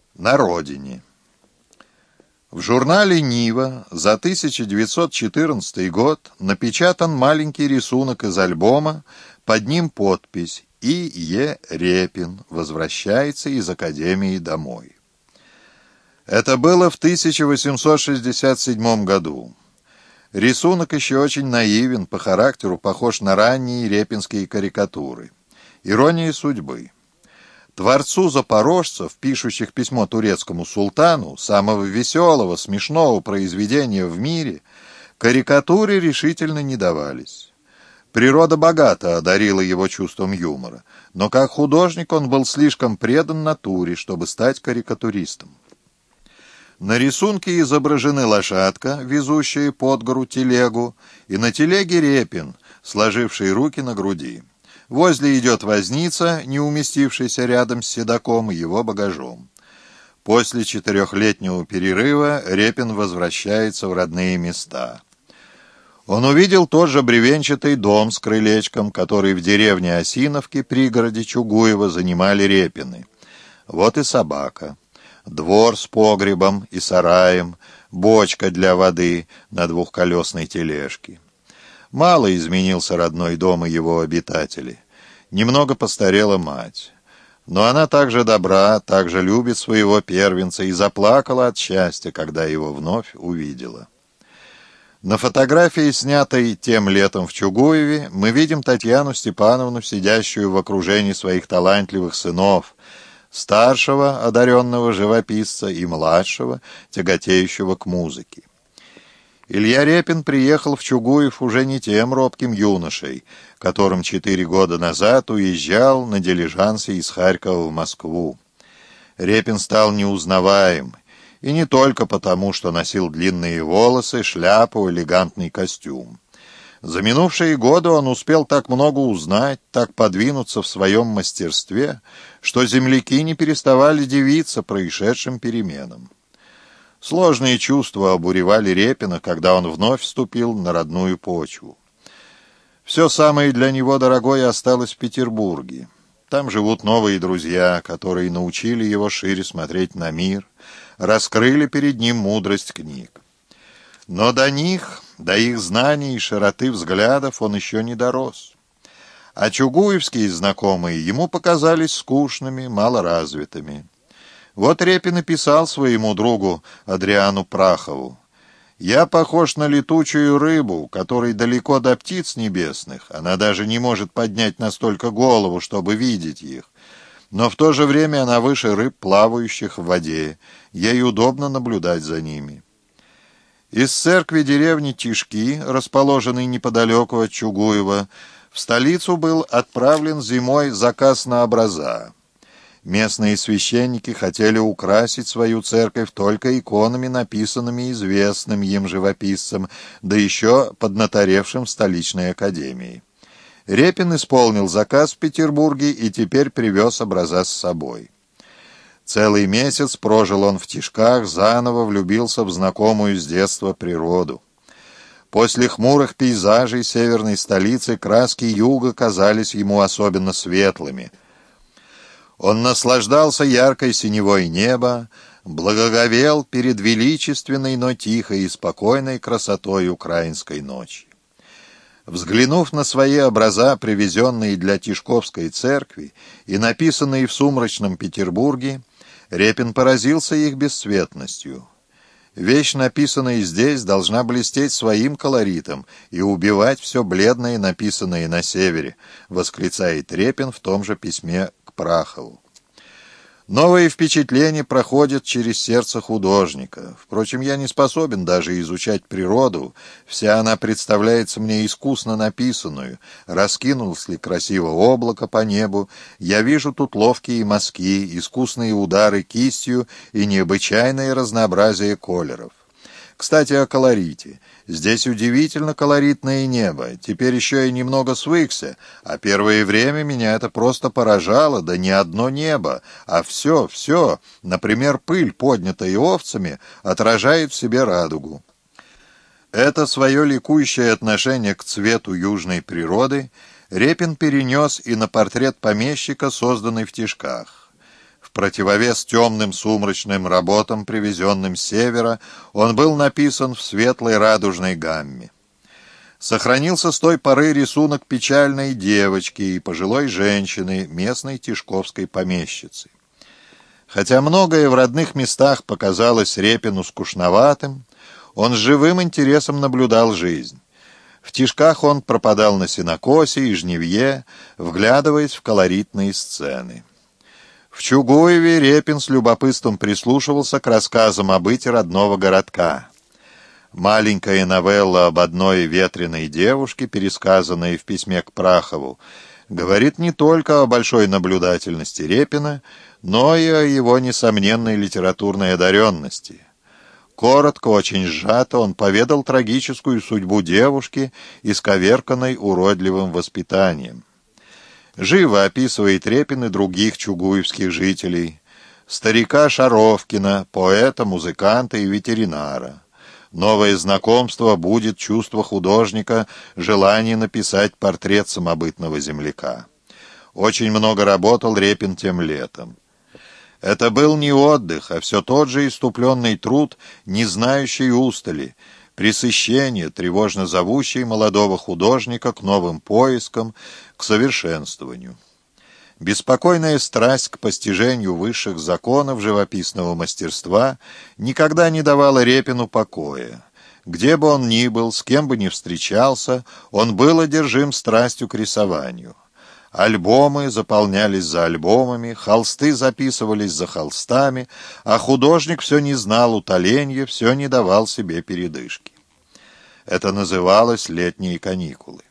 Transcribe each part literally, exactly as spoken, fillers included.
На родине. В журнале «Нива» за тысяча девятьсот четырнадцатый год напечатан маленький рисунок из альбома, под ним подпись «И. Е. Репин возвращается из академии домой». Это было в тысяча восемьсот шестьдесят седьмом году. Рисунок еще очень наивен, по характеру похож на ранние репинские карикатуры. Ирония судьбы. Творцу запорожцев, пишущих письмо турецкому султану, самого веселого, смешного произведения в мире, карикатуры решительно не давались. Природа богато одарила его чувством юмора, но как художник он был слишком предан натуре, чтобы стать карикатуристом. На рисунке изображены лошадка, везущая под гору телегу, и на телеге Репин, сложивший руки на груди. Возле идет возница, не уместившийся рядом с седаком и его багажом. После четырехлетнего перерыва Репин возвращается в родные места. Он увидел тот же бревенчатый дом с крылечком, который в деревне Осиновки, пригороде Чугуева, занимали Репины. Вот и собака. Двор с погребом и сараем, бочка для воды на двухколесной тележке. Мало изменился родной дом и его обитатели. Немного постарела мать. Но она также добра, также любит своего первенца и заплакала от счастья, когда его вновь увидела. На фотографии, снятой тем летом в Чугуеве, мы видим Татьяну Степановну, сидящую в окружении своих талантливых сынов, старшего, одаренного живописца, и младшего, тяготеющего к музыке. Илья Репин приехал в Чугуев уже не тем робким юношей, которым четыре года назад уезжал на дилижансе из Харькова в Москву. Репин стал неузнаваем, и не только потому, что носил длинные волосы, шляпу, элегантный костюм. За минувшие годы он успел так много узнать, так подвинуться в своем мастерстве, что земляки не переставали дивиться происшедшим переменам. Сложные чувства обуревали Репина, когда он вновь вступил на родную почву. Все самое для него дорогое осталось в Петербурге. Там живут новые друзья, которые научили его шире смотреть на мир, раскрыли перед ним мудрость книг. Но до них, до их знаний и широты взглядов он еще не дорос. А чугуевские знакомые ему показались скучными, малоразвитыми. Вот Репин и писал своему другу Адриану Прахову: «Я похож на летучую рыбу, которой далеко до птиц небесных, она даже не может поднять настолько голову, чтобы видеть их, но в то же время она выше рыб, плавающих в воде, ей удобно наблюдать за ними». Из церкви деревни Тишки, расположенной неподалеку от Чугуева, в столицу был отправлен зимой заказ на образа. Местные священники хотели украсить свою церковь только иконами, написанными известным им живописцем, да еще поднаторевшим в столичной академии. Репин исполнил заказ в Петербурге и теперь привез образа с собой. Целый месяц прожил он в Тишках, заново влюбился в знакомую с детства природу. После хмурых пейзажей северной столицы краски юга казались ему особенно светлыми. Он наслаждался яркой синевой неба, благоговел перед величественной, но тихой и спокойной красотой украинской ночи. Взглянув на свои образа, привезенные для Тишковской церкви и написанные в сумрачном Петербурге, Репин поразился их бесцветностью. Вещь, написанная здесь, должна блестеть своим колоритом и убивать все бледное, написанное на севере, восклицает Репин в том же письме к Прахову. Новые впечатления проходят через сердце художника. Впрочем, я не способен даже изучать природу. Вся она представляется мне искусно написанную. Раскинулось ли красиво облако по небу, я вижу тут ловкие мазки, искусные удары кистью и необычайное разнообразие колеров. Кстати, о колорите. Здесь удивительно колоритное небо. Теперь еще и немного свыкся, а первое время меня это просто поражало. Да не одно небо, а все, все, например, пыль, поднятая овцами, отражает в себе радугу. Это свое ликующее отношение к цвету южной природы Репин перенес и на портрет помещика, созданный в Тишках. В В противовес темным сумрачным работам, привезенным с севера, он был написан в светлой радужной гамме. Сохранился с той поры рисунок печальной девочки и пожилой женщины, местной тишковской помещицы. Хотя многое в родных местах показалось Репину скучноватым, он с живым интересом наблюдал жизнь. В Тишках он пропадал на сенокосе и жнивье, вглядываясь в колоритные сцены. В Чугуеве Репин с любопытством прислушивался к рассказам о быте родного городка. Маленькая новелла об одной ветреной девушке, пересказанная в письме к Прахову, говорит не только о большой наблюдательности Репина, но и о его несомненной литературной одаренности. Коротко, очень сжато он поведал трагическую судьбу девушки, исковерканной уродливым воспитанием. Живо описывает Репин и других чугуевских жителей: старика Шаровкина, поэта, музыканта и ветеринара. Новое знакомство будет чувство художника, желание написать портрет самобытного земляка. Очень много работал Репин тем летом. Это был не отдых, а все тот же иступленный труд, не знающий устали, пресыщение, тревожно зовущий молодого художника к новым поискам, к совершенствованию. Беспокойная страсть к постижению высших законов живописного мастерства никогда не давала Репину покоя. Где бы он ни был, с кем бы ни встречался, он был одержим страстью к рисованию. Альбомы заполнялись за альбомами, холсты записывались за холстами, а художник все не знал утоленья, все не давал себе передышки. Это называлось «летние каникулы».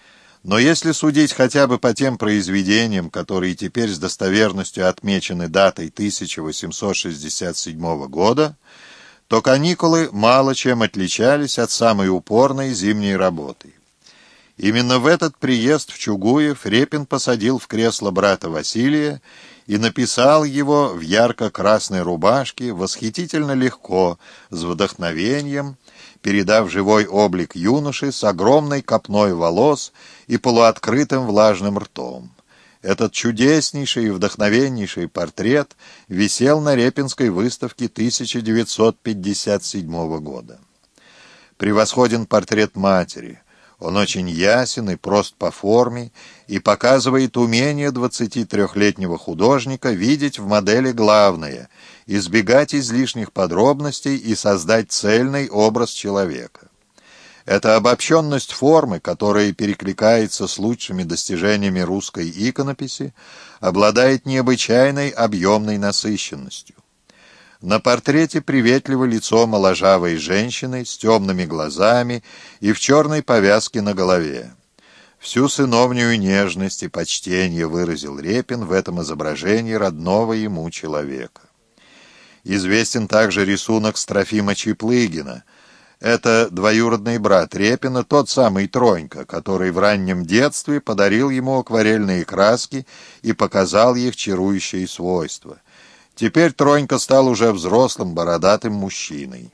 Но если судить хотя бы по тем произведениям, которые теперь с достоверностью отмечены датой тысяча восемьсот шестьдесят седьмого года, то каникулы мало чем отличались от самой упорной зимней работы. Именно в этот приезд в Чугуев Репин посадил в кресло брата Василия и написал его в ярко-красной рубашке восхитительно легко, с вдохновением, передав живой облик юноши с огромной копной волос и полуоткрытым влажным ртом. Этот чудеснейший и вдохновеннейший портрет висел на Репинской выставке тысяча девятьсот пятьдесят седьмого года. Превосходен портрет матери. Он очень ясен и прост по форме и показывает умение двадцатитрёхлетнего художника видеть в модели главное, избегать излишних подробностей и создать цельный образ человека. Эта обобщенность формы, которая перекликается с лучшими достижениями русской иконописи, обладает необычайной объемной насыщенностью. На портрете приветливо лицо моложавой женщины с темными глазами и в черной повязке на голове. Всю сыновнюю нежность и почтение выразил Репин в этом изображении родного ему человека. Известен также рисунок с Трофима Чаплыгина. Это двоюродный брат Репина, тот самый Тронька, который в раннем детстве подарил ему акварельные краски и показал их чарующие свойства. Теперь Тронька стал уже взрослым бородатым мужчиной.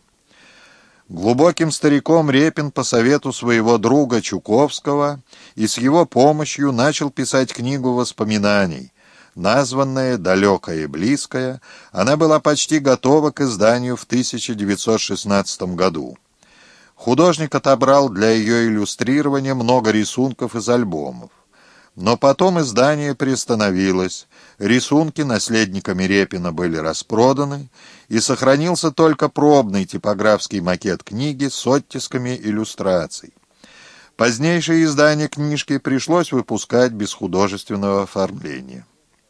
Глубоким стариком Репин по совету своего друга Чуковского и с его помощью начал писать книгу воспоминаний. Названная «Далекая и близкая», она была почти готова к изданию в тысяча девятьсот шестнадцатом году. Художник отобрал для ее иллюстрирования много рисунков из альбомов. Но потом издание приостановилось, рисунки наследниками Репина были распроданы, и сохранился только пробный типографский макет книги с оттисками иллюстраций. Позднейшее издание книжки пришлось выпускать без художественного оформления.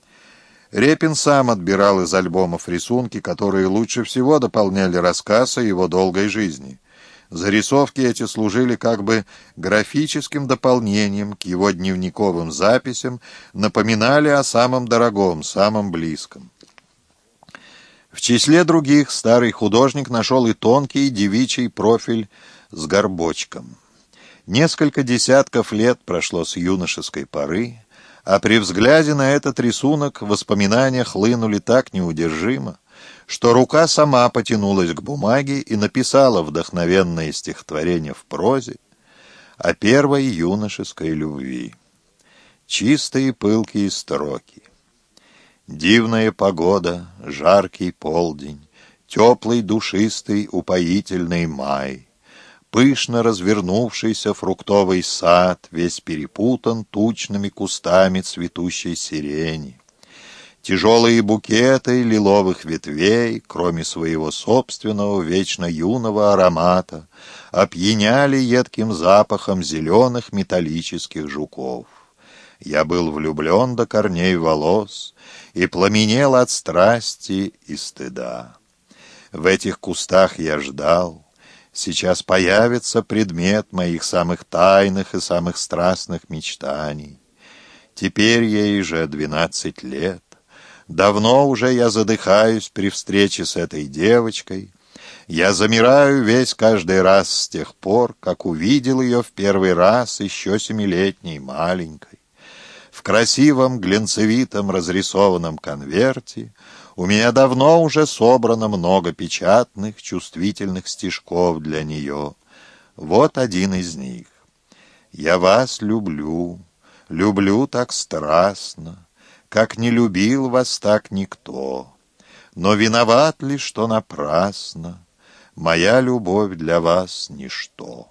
Репин сам отбирал из альбомов рисунки, которые лучше всего дополняли рассказ о его долгой жизни. Зарисовки эти служили как бы графическим дополнением к его дневниковым записям, напоминали о самом дорогом, самом близком. В числе других старый художник нашел и тонкий девичий профиль с горбочком. Несколько десятков лет прошло с юношеской поры, а при взгляде на этот рисунок воспоминания хлынули так неудержимо, что рука сама потянулась к бумаге и написала вдохновенное стихотворение в прозе о первой юношеской любви. Чистые пылкие строки. Дивная погода, жаркий полдень, теплый, душистый, упоительный май. Пышно развернувшийся фруктовый сад весь перепутан тучными кустами цветущей сирени. Тяжелые букеты лиловых ветвей, кроме своего собственного вечно юного аромата, опьяняли едким запахом зеленых металлических жуков. Я был влюблен до корней волос и пламенел от страсти и стыда. В этих кустах я ждал. Сейчас появится предмет моих самых тайных и самых страстных мечтаний. Теперь ей же двенадцать лет. Давно уже я задыхаюсь при встрече с этой девочкой. Я замираю весь каждый раз с тех пор, как увидел ее в первый раз еще семилетней маленькой. В красивом глянцевитом разрисованном конверте у меня давно уже собрано много печатных, чувствительных стишков для нее. Вот один из них. «Я вас люблю, люблю так страстно, как не любил вас так никто. Но виноват ли, что напрасно, моя любовь для вас ничто».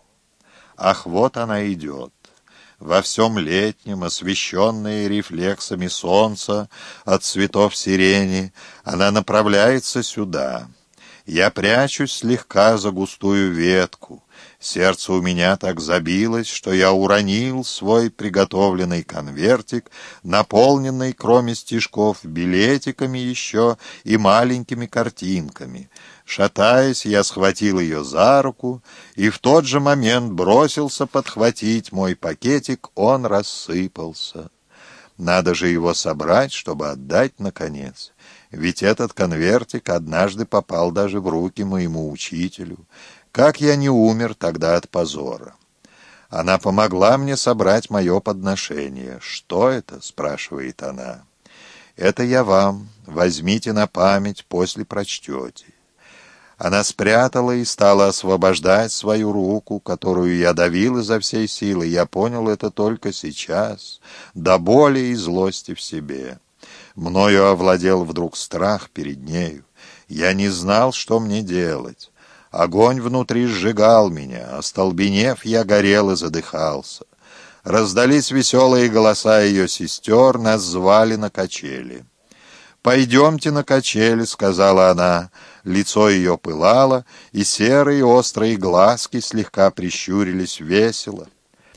Ах, вот она идет. Во всем летнем, освещенная рефлексами солнца от цветов сирени, она направляется сюда. Я прячусь слегка за густую ветку. Сердце у меня так забилось, что я уронил свой приготовленный конвертик, наполненный, кроме стишков, билетиками еще и маленькими картинками. Шатаясь, я схватил ее за руку, и в тот же момент бросился подхватить мой пакетик, он рассыпался. Надо же его собрать, чтобы отдать, наконец. Ведь этот конвертик однажды попал даже в руки моему учителю. Как я не умер тогда от позора. Она помогла мне собрать мое подношение. «Что это?» — спрашивает она. «Это я вам. Возьмите на память, после прочтете». Она спрятала и стала освобождать свою руку, которую я давил изо всей силы. Я понял это только сейчас, до боли и злости в себе. Мною овладел вдруг страх перед нею. Я не знал, что мне делать. Огонь внутри сжигал меня, остолбенев, я горел и задыхался. Раздались веселые голоса ее сестер, нас звали на качели. «Пойдемте на качели», — сказала она. Лицо ее пылало, и серые острые глазки слегка прищурились весело.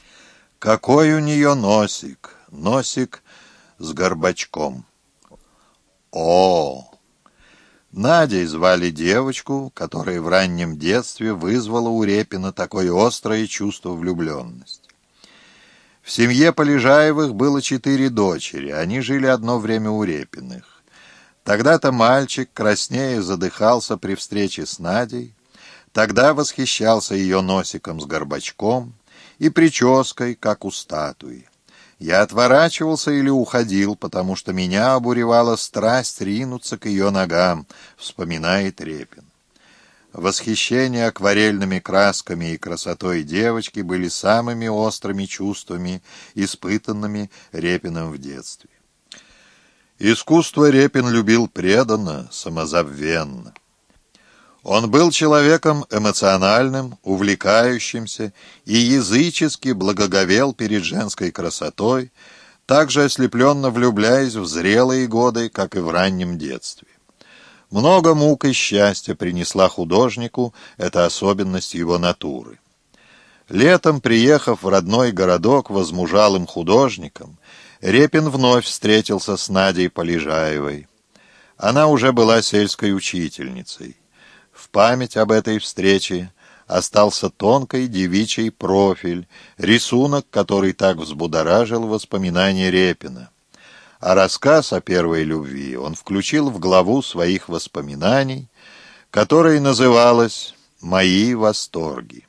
Какой у нее носик, носик с горбачком. О! Надей звали девочку, которая в раннем детстве вызвала у Репина такое острое чувство влюбленности. В семье Полежаевых было четыре дочери, они жили одно время у Репиных. Тогда-то мальчик, краснея, задыхался при встрече с Надей, тогда восхищался ее носиком с горбачком и прической, как у статуи. Я отворачивался или уходил, потому что меня обуревала страсть ринуться к ее ногам, вспоминает Репин. Восхищение акварельными красками и красотой девочки были самыми острыми чувствами, испытанными Репиным в детстве. Искусство Репин любил преданно, самозабвенно. Он был человеком эмоциональным, увлекающимся и язычески благоговел перед женской красотой, также ослепленно влюбляясь в зрелые годы, как и в раннем детстве. Много мук и счастья принесла художнику эта особенность его натуры. Летом, приехав в родной городок возмужалым художником, Репин вновь встретился с Надей Полежаевой. Она уже была сельской учительницей. В память об этой встрече остался тонкий девичий профиль, рисунок, который так взбудоражил воспоминания Репина. А рассказ о первой любви он включил в главу своих воспоминаний, которая называлась «Мои восторги».